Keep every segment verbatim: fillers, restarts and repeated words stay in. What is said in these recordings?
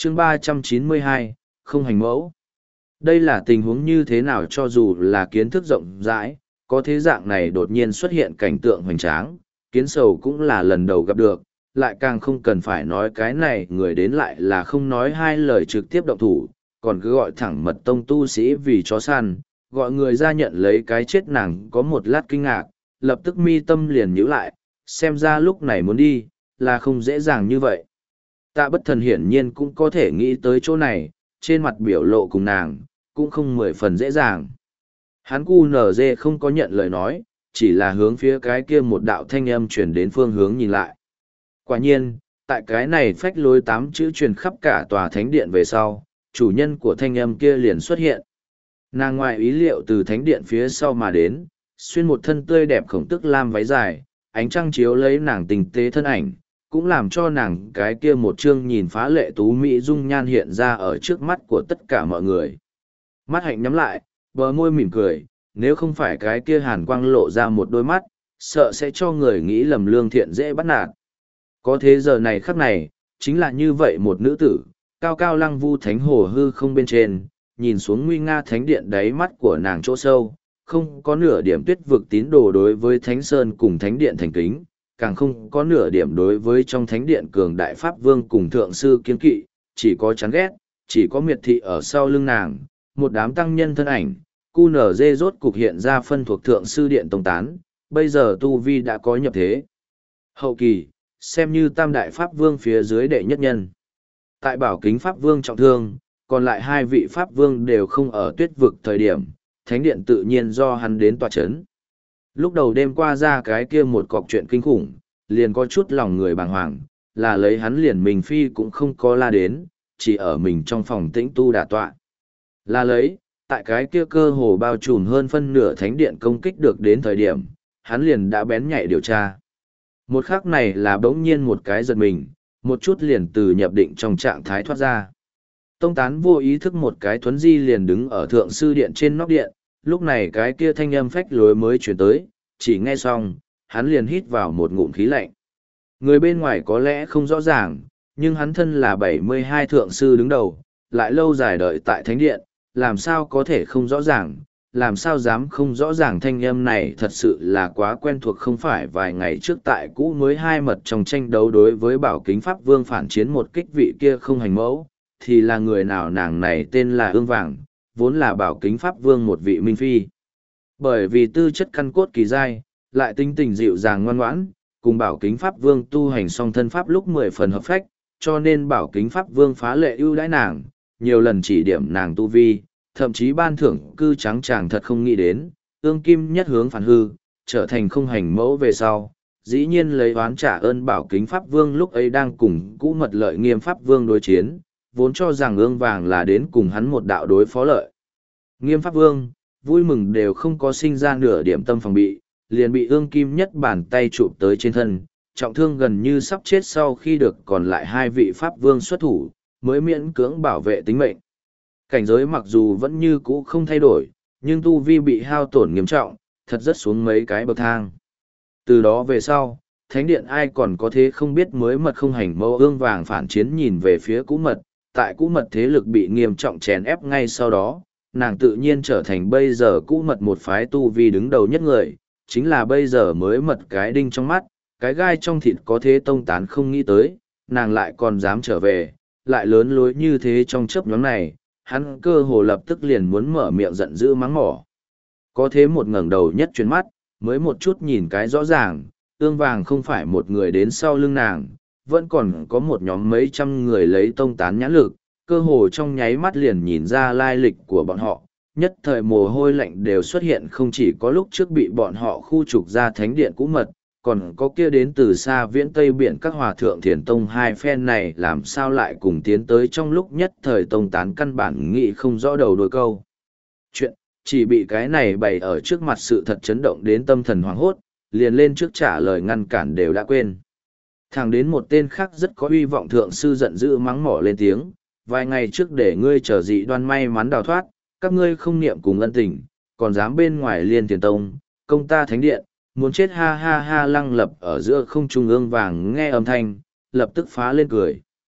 chương ba trăm chín mươi hai, không hành mẫu. Đây là tình huống như thế nào cho dù là kiến thức rộng rãi, có thế dạng này đột nhiên xuất hiện cảnh tượng hoành tráng, kiến sầu cũng là lần đầu gặp được, lại càng không cần phải nói cái này người đến lại là không nói hai lời trực tiếp động thủ, còn cứ gọi thẳng mật tông tu sĩ vì chó săn, gọi người ra nhận lấy cái chết nàng có một lát kinh ngạc, lập tức mi tâm liền nhíu lại, xem ra lúc này muốn đi, là không dễ dàng như vậy. Tạ bất thần hiển nhiên cũng có thể nghĩ tới chỗ này, trên mặt biểu lộ cùng nàng, cũng không mười phần dễ dàng. Hắn cu nở dê không có nhận lời nói, chỉ là hướng phía cái kia một đạo thanh âm truyền đến phương hướng nhìn lại. Quả nhiên, tại cái này phách lối tám chữ truyền khắp cả tòa thánh điện về sau, chủ nhân của thanh âm kia liền xuất hiện. Nàng ngoài ý liệu từ thánh điện phía sau mà đến, xuyên một thân tươi đẹp khổng tức lam váy dài, ánh trăng chiếu lấy nàng tình tế thân ảnh, cũng làm cho nàng cái kia một chương nhìn phá lệ tú mỹ dung nhan hiện ra ở trước mắt của tất cả mọi người. Mắt hạnh nhắm lại, bờ môi mỉm cười, nếu không phải cái kia hàn quang lộ ra một đôi mắt, sợ sẽ cho người nghĩ lầm lương thiện dễ bắt nạt. Có thế giờ này khắc này, chính là như vậy một nữ tử, cao cao lăng vu thánh hồ hư không bên trên, nhìn xuống nguy nga thánh điện đáy mắt của nàng chỗ sâu, không có nửa điểm tuyết vực tín đồ đối với thánh sơn cùng thánh điện thành kính, càng không có nửa điểm đối với trong thánh điện cường đại pháp vương cùng thượng sư kiên kỵ, chỉ có chán ghét, chỉ có miệt thị ở sau lưng nàng, một đám tăng nhân thân ảnh, cu nở dê rốt cục hiện ra phân thuộc thượng sư điện tông tán, bây giờ tu vi đã có nhập thế. Hậu kỳ, xem như tam đại pháp vương phía dưới đệ nhất nhân. Tại bảo kính pháp vương trọng thương, còn lại hai vị pháp vương đều không ở tuyết vực thời điểm, thánh điện tự nhiên do hắn đến tòa chấn. Lúc đầu đêm qua ra cái kia một cọc chuyện kinh khủng, liền có chút lòng người bàng hoàng, là lấy hắn liền mình phi cũng không có la đến, chỉ ở mình trong phòng tĩnh tu đả tọa. Là lấy, tại cái kia cơ hồ bao trùm hơn phân nửa thánh điện công kích được đến thời điểm, hắn liền đã bén nhạy điều tra. Một khắc này là bỗng nhiên một cái giật mình, một chút liền từ nhập định trong trạng thái thoát ra. Tông tán vô ý thức một cái thuấn di liền đứng ở thượng sư điện trên nóc điện, lúc này cái kia thanh âm phách lối mới chuyển tới, chỉ nghe xong, hắn liền hít vào một ngụm khí lạnh. Người bên ngoài có lẽ không rõ ràng, nhưng hắn thân là bảy mươi hai thượng sư đứng đầu, lại lâu dài đợi tại thánh điện, làm sao có thể không rõ ràng, làm sao dám không rõ ràng thanh âm này thật sự là quá quen thuộc không phải vài ngày trước tại cũ mới hai mật trong tranh đấu đối với bảo kính pháp vương phản chiến một kích vị kia không hành mẫu, thì là người nào nàng này tên là ương vàng, vốn là bảo kính pháp vương một vị minh phi. Bởi vì tư chất căn cốt kỳ dai, lại tinh tình dịu dàng ngoan ngoãn, cùng bảo kính pháp vương tu hành song thân pháp lúc mười phần hợp phách, cho nên bảo kính pháp vương phá lệ ưu đãi nàng, nhiều lần chỉ điểm nàng tu vi, thậm chí ban thưởng cư trắng chàng thật không nghĩ đến, ương kim nhất hướng phản hư, trở thành không hành mẫu về sau. Dĩ nhiên lấy oán trả ơn bảo kính pháp vương lúc ấy đang cùng cũ mật lợi nghiêm pháp vương đối chiến, vốn cho rằng ương vàng là đến cùng hắn một đạo đối phó lợi. Nghiêm pháp vương, vui mừng đều không có sinh ra nửa điểm tâm phòng bị, liền bị ương kim nhất bàn tay chụp tới trên thân, trọng thương gần như sắp chết sau khi được còn lại hai vị pháp vương xuất thủ, mới miễn cưỡng bảo vệ tính mệnh. Cảnh giới mặc dù vẫn như cũ không thay đổi, nhưng tu vi bị hao tổn nghiêm trọng, thật rất xuống mấy cái bậc thang. Từ đó về sau, thánh điện ai còn có thế không biết mới mật không hành mẫu ương vàng phản chiến nhìn về phía cũ mật, tại cũ mật thế lực bị nghiêm trọng chèn ép ngay sau đó, nàng tự nhiên trở thành bây giờ cũ mật một phái tu vi đứng đầu nhất người, chính là bây giờ mới mật cái đinh trong mắt, cái gai trong thịt có thế tông tán không nghĩ tới, nàng lại còn dám trở về, lại lớn lối như thế trong chớp nhóm này, hắn cơ hồ lập tức liền muốn mở miệng giận dữ mắng mỏ. Có thế một ngẩng đầu nhất chuyến mắt, mới một chút nhìn cái rõ ràng, ương vàng không phải một người đến sau lưng nàng, vẫn còn có một nhóm mấy trăm người lấy tông tán nhãn lực, cơ hồ trong nháy mắt liền nhìn ra lai lịch của bọn họ, nhất thời mồ hôi lạnh đều xuất hiện không chỉ có lúc trước bị bọn họ khu trục ra thánh điện cũ mật, còn có kia đến từ xa viễn tây biển các hòa thượng thiền tông hai phen này làm sao lại cùng tiến tới trong lúc nhất thời tông tán căn bản nghĩ không rõ đầu đôi câu. Chuyện, chỉ bị cái này bày ở trước mặt sự thật chấn động đến tâm thần hoảng hốt, liền lên trước trả lời ngăn cản đều đã quên. Thẳng đến một tên khác rất có uy vọng thượng sư giận dữ mắng mỏ lên tiếng, vài ngày trước để ngươi trở dị đoan may mắn đào thoát, các ngươi không niệm cùng ân tình, còn dám bên ngoài liên tiền tông, công ta thánh điện, muốn chết ha ha ha lăng lập ở giữa không trung ương vàng nghe âm thanh, lập tức phá lên cười.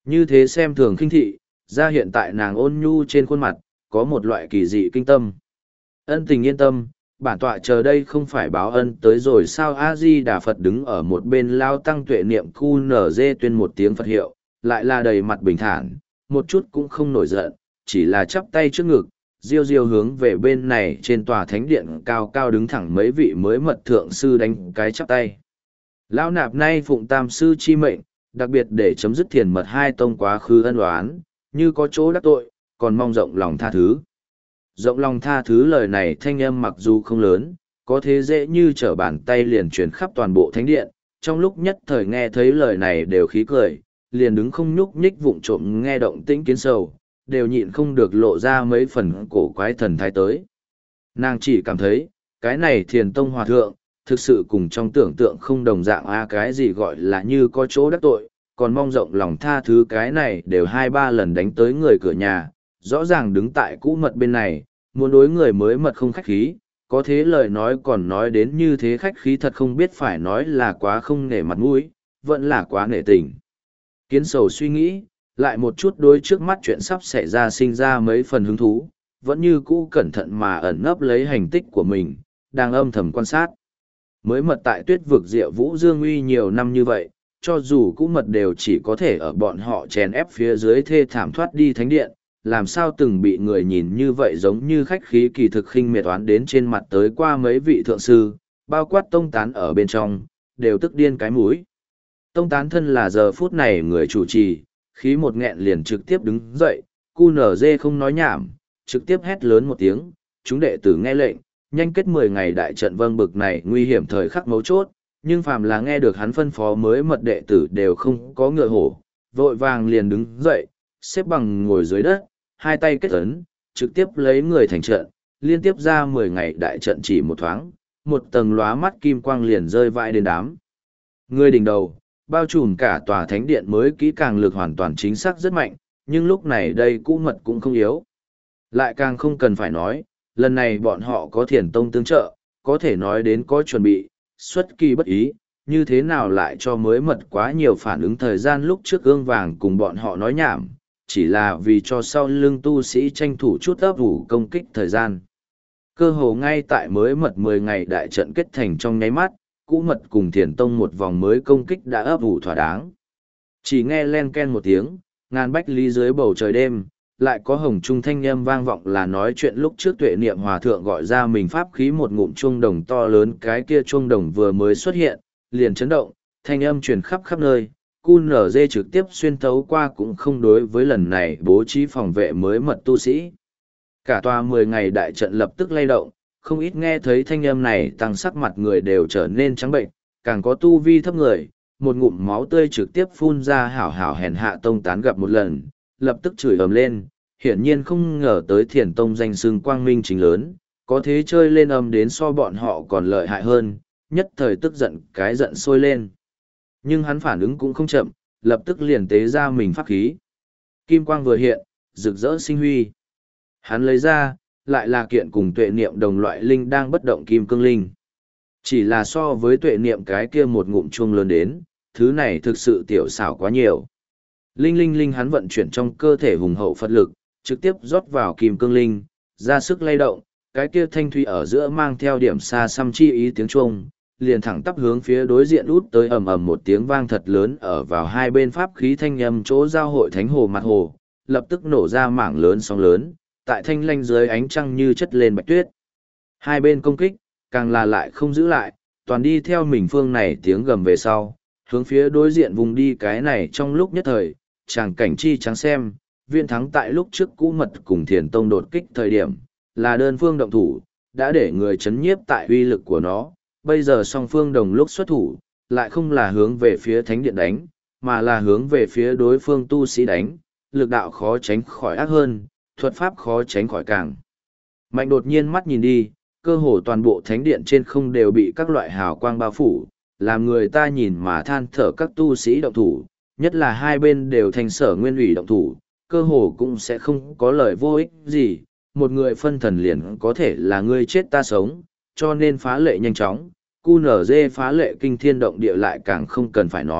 Như thế xem thường khinh thị, ra hiện tại nàng ôn nhu trên khuôn mặt, có một loại kỳ dị kinh tâm. Ân tình yên tâm, bản tọa chờ đây không phải báo ân tới rồi sao. A-di Đà Phật đứng ở một bên lao tăng tuệ niệm cu nở dê tuyên một tiếng Phật hiệu, lại là đầy mặt bình thản, một chút cũng không nổi giận, chỉ là chắp tay trước ngực, diêu diêu hướng về bên này trên tòa thánh điện cao cao đứng thẳng mấy vị mới mật thượng sư đánh cái chắp tay. Lão nạp nay phụng tam sư chi mệnh, đặc biệt để chấm dứt thiền mật hai tông quá khứ ân oán, như có chỗ đắc tội, còn mong rộng lòng tha thứ. Rộng lòng tha thứ lời này thanh âm mặc dù không lớn, có thế dễ như trở bàn tay liền truyền khắp toàn bộ thánh điện, trong lúc nhất thời nghe thấy lời này đều khí cười, liền đứng không nhúc nhích vụng trộm nghe động tĩnh kiến sầu, đều nhịn không được lộ ra mấy phần cổ quái thần thái tới. Nàng chỉ cảm thấy, cái này thiền tông hòa thượng, thực sự cùng trong tưởng tượng không đồng dạng a cái gì gọi là như có chỗ đắc tội, còn mong rộng lòng tha thứ cái này đều hai ba lần đánh tới người cửa nhà, rõ ràng đứng tại cũ mật bên này, muốn đối người mới mật không khách khí, có thế lời nói còn nói đến như thế khách khí thật không biết phải nói là quá không nể mặt mũi, vẫn là quá nể tình. Kiến sầu suy nghĩ, lại một chút đối trước mắt chuyện sắp xảy ra sinh ra mấy phần hứng thú, vẫn như cũ cẩn thận mà ẩn nấp lấy hành tích của mình, đang âm thầm quan sát. Mới mật tại tuyết vực diệu vũ dương uy nhiều năm như vậy, cho dù cũ mật đều chỉ có thể ở bọn họ chèn ép phía dưới thê thảm thoát đi thánh điện, làm sao từng bị người nhìn như vậy giống như khách khí kỳ thực khinh miệt oán đến trên mặt tới qua mấy vị thượng sư, bao quát tông tán ở bên trong, đều tức điên cái mũi. Tông tán thân là giờ phút này người chủ trì, khí một nghẹn liền trực tiếp đứng dậy, cu nở dê không nói nhảm, trực tiếp hét lớn một tiếng, chúng đệ tử nghe lệnh, nhanh kết mười ngày đại trận vâng bực này nguy hiểm thời khắc mấu chốt, nhưng phàm là nghe được hắn phân phó mới mật đệ tử đều không có ngựa hổ, vội vàng liền đứng dậy, xếp bằng ngồi dưới đất, hai tay kết ấn, trực tiếp lấy người thành trận, liên tiếp ra mười ngày đại trận chỉ một thoáng, một tầng lóa mắt kim quang liền rơi vãi đến đám. Người đỉnh đầu, bao trùm cả tòa thánh điện mới kỹ càng lực hoàn toàn chính xác rất mạnh, nhưng lúc này đây cũ mật cũng không yếu. Lại càng không cần phải nói, lần này bọn họ có thiền tông tương trợ, có thể nói đến có chuẩn bị, xuất kỳ bất ý, như thế nào lại cho mới mật quá nhiều phản ứng thời gian lúc trước ương vàng cùng bọn họ nói nhảm, chỉ là vì cho sau lưng tu sĩ tranh thủ chút ấp ủ công kích thời gian. Cơ hồ ngay tại mới mật mười ngày đại trận kết thành trong nháy mắt, cũ mật cùng thiền tông một vòng mới công kích đã ấp ủ thỏa đáng. Chỉ nghe len ken một tiếng, ngàn bách lý dưới bầu trời đêm, lại có hồng trung thanh âm vang vọng là nói chuyện lúc trước tuệ niệm hòa thượng gọi ra mình pháp khí một ngụm chuông đồng to lớn, cái kia chuông đồng vừa mới xuất hiện, liền chấn động, thanh âm truyền khắp khắp nơi, cu nở dê trực tiếp xuyên thấu qua cũng không đối với lần này bố trí phòng vệ mới mật tu sĩ. Cả tòa mười ngày đại trận lập tức lay động, không ít nghe thấy thanh âm này tăng sắc mặt người đều trở nên trắng bệnh, càng có tu vi thấp người, một ngụm máu tươi trực tiếp phun ra hảo hảo hèn hạ tông tán gặp một lần, lập tức chửi ầm lên, hiển nhiên không ngờ tới thiền tông danh xưng quang minh chính lớn, có thế chơi lên âm đến so bọn họ còn lợi hại hơn, nhất thời tức giận cái giận sôi lên. Nhưng hắn phản ứng cũng không chậm, lập tức liền tế ra mình pháp khí. Kim quang vừa hiện, rực rỡ sinh huy. Hắn lấy ra, lại là kiện cùng tuệ niệm đồng loại linh đang bất động kim cương linh. Chỉ là so với tuệ niệm cái kia một ngụm chuông lớn đến, thứ này thực sự tiểu xảo quá nhiều. Linh linh linh hắn vận chuyển trong cơ thể hùng hậu Phật lực, trực tiếp rót vào kim cương linh, ra sức lay động, cái kia thanh thủy ở giữa mang theo điểm xa xăm chi ý tiếng chuông, liền thẳng tắp hướng phía đối diện út tới ầm ầm một tiếng vang thật lớn ở vào hai bên pháp khí thanh âm chỗ giao hội thánh hồ mặt hồ, lập tức nổ ra mảng lớn sóng lớn, tại thanh lanh dưới ánh trăng như chất lên bạch tuyết. Hai bên công kích, càng là lại không giữ lại, toàn đi theo mình phương này tiếng gầm về sau, hướng phía đối diện vùng đi cái này trong lúc nhất thời, chàng cảnh chi trắng xem, viên thắng tại lúc trước cũ mật cùng thiền tông đột kích thời điểm, là đơn phương động thủ, đã để người chấn nhiếp tại uy lực của nó, bây giờ song phương đồng lúc xuất thủ, lại không là hướng về phía thánh điện đánh, mà là hướng về phía đối phương tu sĩ đánh, lực đạo khó tránh khỏi ác hơn, thuật pháp khó tránh khỏi càng. Mạnh đột nhiên mắt nhìn đi, cơ hồ toàn bộ thánh điện trên không đều bị các loại hào quang bao phủ, làm người ta nhìn mà than thở các tu sĩ động thủ, nhất là hai bên đều thành sở nguyên ủy động thủ, cơ hồ cũng sẽ không có lời vô ích gì, một người phân thần liền có thể là ngươi chết ta sống, cho nên phá lệ nhanh chóng, cu nở dê phá lệ kinh thiên động địa lại càng không cần phải nói,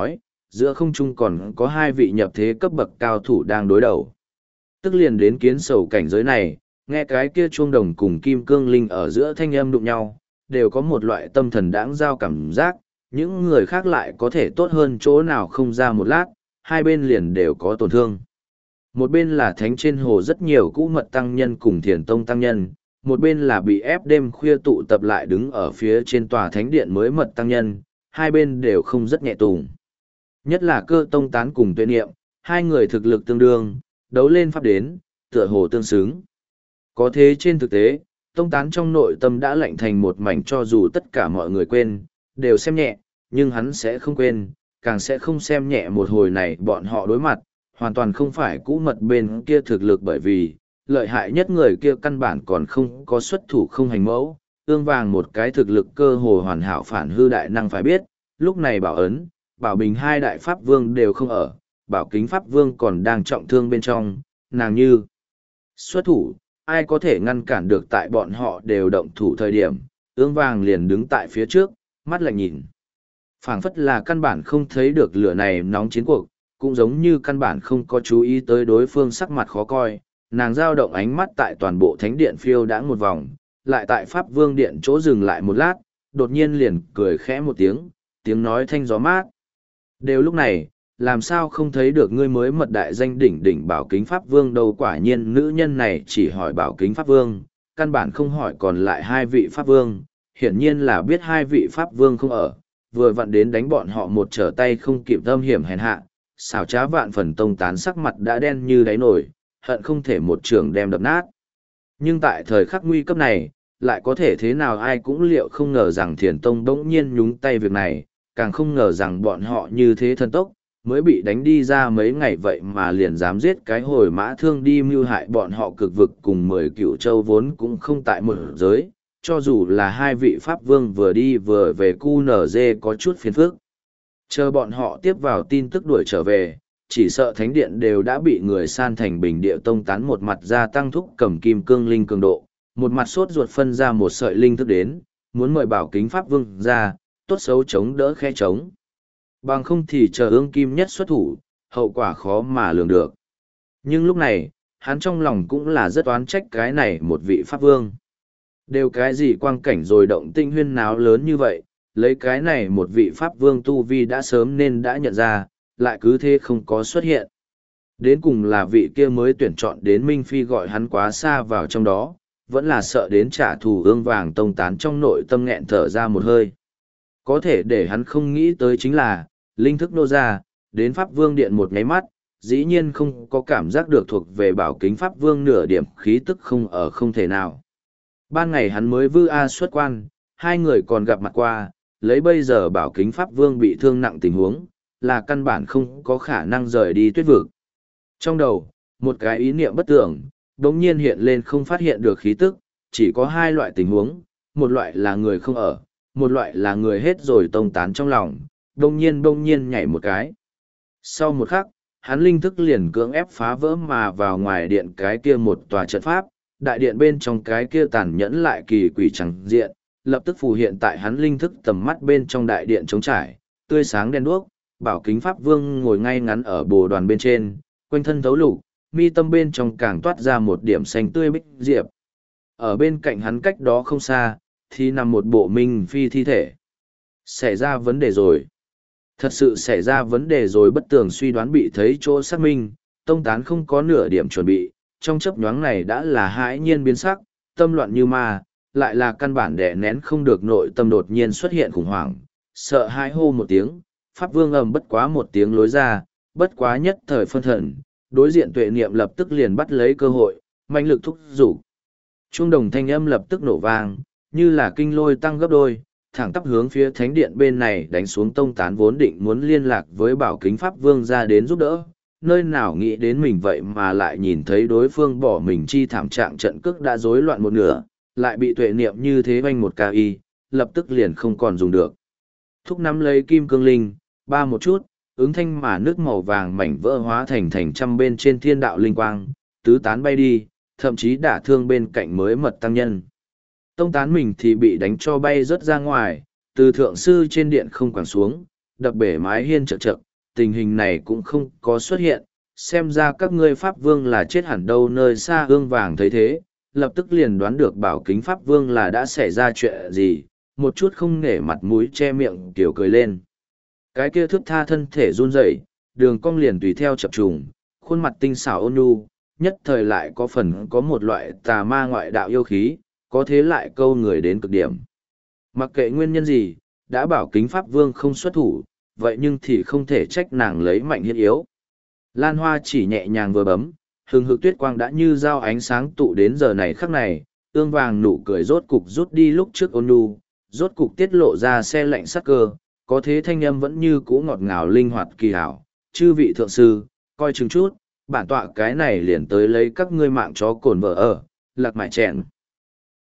giữa không trung còn có hai vị nhập thế cấp bậc cao thủ đang đối đầu. Tức liền đến kiến sầu cảnh giới này, nghe cái kia chuông đồng cùng kim cương linh ở giữa thanh âm đụng nhau, đều có một loại tâm thần đãng giao cảm giác, những người khác lại có thể tốt hơn chỗ nào không ra một lát, hai bên liền đều có tổn thương. Một bên là thánh trên hồ rất nhiều cũ mật tăng nhân cùng thiền tông tăng nhân, một bên là bị ép đêm khuya tụ tập lại đứng ở phía trên tòa thánh điện mới mật tăng nhân, hai bên đều không rất nhẹ tùng. Nhất là cơ tông tán cùng tuệ niệm, hai người thực lực tương đương, đấu lên pháp đến, tựa hồ tương xứng. Có thế trên thực tế, tông tán trong nội tâm đã lạnh thành một mảnh cho dù tất cả mọi người quên, đều xem nhẹ, nhưng hắn sẽ không quên, càng sẽ không xem nhẹ một hồi này bọn họ đối mặt, hoàn toàn không phải cũ mật bên kia thực lực bởi vì, lợi hại nhất người kia căn bản còn không có xuất thủ không hành mẫu, ương vàng một cái thực lực cơ hồ hoàn hảo phản hư đại năng phải biết, lúc này bảo ấn, bảo bình hai đại pháp vương đều không ở, bảo kính pháp vương còn đang trọng thương bên trong, nàng như xuất thủ, ai có thể ngăn cản được tại bọn họ đều động thủ thời điểm, ương vàng liền đứng tại phía trước, mắt lạnh nhìn. Phảng phất là căn bản không thấy được lửa này nóng chiến cuộc, cũng giống như căn bản không có chú ý tới đối phương sắc mặt khó coi, nàng dao động ánh mắt tại toàn bộ thánh điện phiêu đãng một vòng, lại tại pháp vương điện chỗ dừng lại một lát, đột nhiên liền cười khẽ một tiếng, tiếng nói thanh gió mát. Đều lúc này, làm sao không thấy được ngươi mới mật đại danh đỉnh đỉnh bảo kính pháp vương đâu, quả nhiên nữ nhân này chỉ hỏi bảo kính pháp vương, căn bản không hỏi còn lại hai vị pháp vương, hiển nhiên là biết hai vị pháp vương không ở, vừa vặn đến đánh bọn họ một trở tay không kịp âm hiểm hèn hạ, xảo trá vạn phần tông tán sắc mặt đã đen như đáy nổi, hận không thể một trường đem đập nát. Nhưng tại thời khắc nguy cấp này, lại có thể thế nào ai cũng liệu không ngờ rằng thiền tông đống nhiên nhúng tay việc này, càng không ngờ rằng bọn họ như thế thần tốc, mới bị đánh đi ra mấy ngày vậy mà liền dám giết cái hồi mã thương đi mưu hại bọn họ cực vực cùng mười cựu châu vốn cũng không tại một giới, cho dù là hai vị pháp vương vừa đi vừa về cu nở dê có chút phiền phức. Chờ bọn họ tiếp vào tin tức đuổi trở về, chỉ sợ thánh điện đều đã bị người san thành bình địa tông tán một mặt gia tăng thúc cầm kim cương linh cường độ, một mặt sốt ruột phân ra một sợi linh thức đến, muốn mời bảo kính pháp vương ra, tốt xấu chống đỡ khe chống. Bằng không thì chờ ương kim nhất xuất thủ, hậu quả khó mà lường được. Nhưng lúc này, hắn trong lòng cũng là rất oán trách cái này một vị pháp vương. Đều cái gì quang cảnh rồi động tinh huyên náo lớn như vậy, lấy cái này một vị pháp vương tu vi đã sớm nên đã nhận ra, lại cứ thế không có xuất hiện. Đến cùng là vị kia mới tuyển chọn đến Minh Phi gọi hắn quá xa vào trong đó, vẫn là sợ đến trả thù ương vàng tông tán trong nội tâm nghẹn thở ra một hơi. Có thể để hắn không nghĩ tới chính là, linh thức nô ra, đến Pháp Vương Điện một nháy mắt, dĩ nhiên không có cảm giác được thuộc về bảo kính Pháp Vương nửa điểm khí tức không ở không thể nào. Ban ngày hắn mới vư A xuất quan, hai người còn gặp mặt qua, lấy bây giờ bảo kính Pháp Vương bị thương nặng tình huống, là căn bản không có khả năng rời đi tuyết vực. Trong đầu, một cái ý niệm bất tưởng, đống nhiên hiện lên không phát hiện được khí tức, chỉ có hai loại tình huống, một loại là người không ở, một loại là người hết rồi tông tán trong lòng, đông nhiên đông nhiên nhảy một cái. Sau một khắc, hắn linh thức liền cưỡng ép phá vỡ mà vào ngoài điện cái kia một tòa trận pháp, đại điện bên trong cái kia tàn nhẫn lại kỳ quỷ chẳng diện, lập tức phù hiện tại hắn linh thức tầm mắt bên trong đại điện trống trải, tươi sáng đen đuốc, bảo kính pháp vương ngồi ngay ngắn ở bồ đoàn bên trên, quanh thân thấu lục, mi tâm bên trong càng toát ra một điểm xanh tươi bích diệp. Ở bên cạnh hắn cách đó không xa, thì nằm một bộ minh phi thi thể. Xảy ra vấn đề rồi. Thật sự xảy ra vấn đề rồi, bất tường suy đoán bị thấy chỗ xác minh, tông tán không có nửa điểm chuẩn bị, trong chấp nhoáng này đã là hãi nhiên biến sắc, tâm loạn như ma, lại là căn bản đè nén không được nội tâm đột nhiên xuất hiện khủng hoảng, sợ hãi hô một tiếng, pháp vương ầm bất quá một tiếng lối ra, bất quá nhất thời phân thần, đối diện tuệ niệm lập tức liền bắt lấy cơ hội, mạnh lực thúc giục. Trung đồng thanh âm lập tức nổ vang, như là kinh lôi tăng gấp đôi, thẳng tắp hướng phía thánh điện bên này đánh xuống. Tông tán vốn định muốn liên lạc với bảo kính pháp vương ra đến giúp đỡ, nơi nào nghĩ đến mình vậy mà lại nhìn thấy đối phương bỏ mình chi thảm trạng, trận cước đã rối loạn một nửa, lại bị tuệ niệm như thế vanh một ca y, lập tức liền không còn dùng được. Thúc nắm lấy kim cương linh, ba một chút, ứng thanh mà nước màu vàng mảnh vỡ hóa thành thành trăm bên trên thiên đạo linh quang, tứ tán bay đi, thậm chí đả thương bên cạnh mới mật tăng nhân. Tông tán mình thì bị đánh cho bay rớt ra ngoài, từ thượng sư trên điện không quẳng xuống, đập bể mái hiên chật chật, tình hình này cũng không có xuất hiện, xem ra các ngươi Pháp Vương là chết hẳn đâu. Nơi xa ương vàng thấy thế, lập tức liền đoán được bảo kính Pháp Vương là đã xảy ra chuyện gì, một chút không nể mặt mũi che miệng kiểu cười lên. Cái kia thước tha thân thể run rẩy, đường cong liền tùy theo chập trùng, khuôn mặt tinh xảo ôn nhu, nhất thời lại có phần có một loại tà ma ngoại đạo yêu khí, có thế lại câu người đến cực điểm. Mặc kệ nguyên nhân gì, đã bảo kính Pháp Vương không xuất thủ, vậy nhưng thì không thể trách nàng lấy mạnh hiết yếu. Lan Hoa chỉ nhẹ nhàng vừa bấm, hừng hực tuyết quang đã như dao ánh sáng tụ đến giờ này khắc này, ương vàng nụ cười rốt cục rút đi lúc trước ôn nhu, rốt cục tiết lộ ra xe lạnh sắc cơ, có thế thanh âm vẫn như cũ ngọt ngào linh hoạt kỳ hảo. Chư vị thượng sư, coi chừng chút, bản tọa cái này liền tới lấy các ngươi mạng chó cồn vợ ở, lạc mại chèn.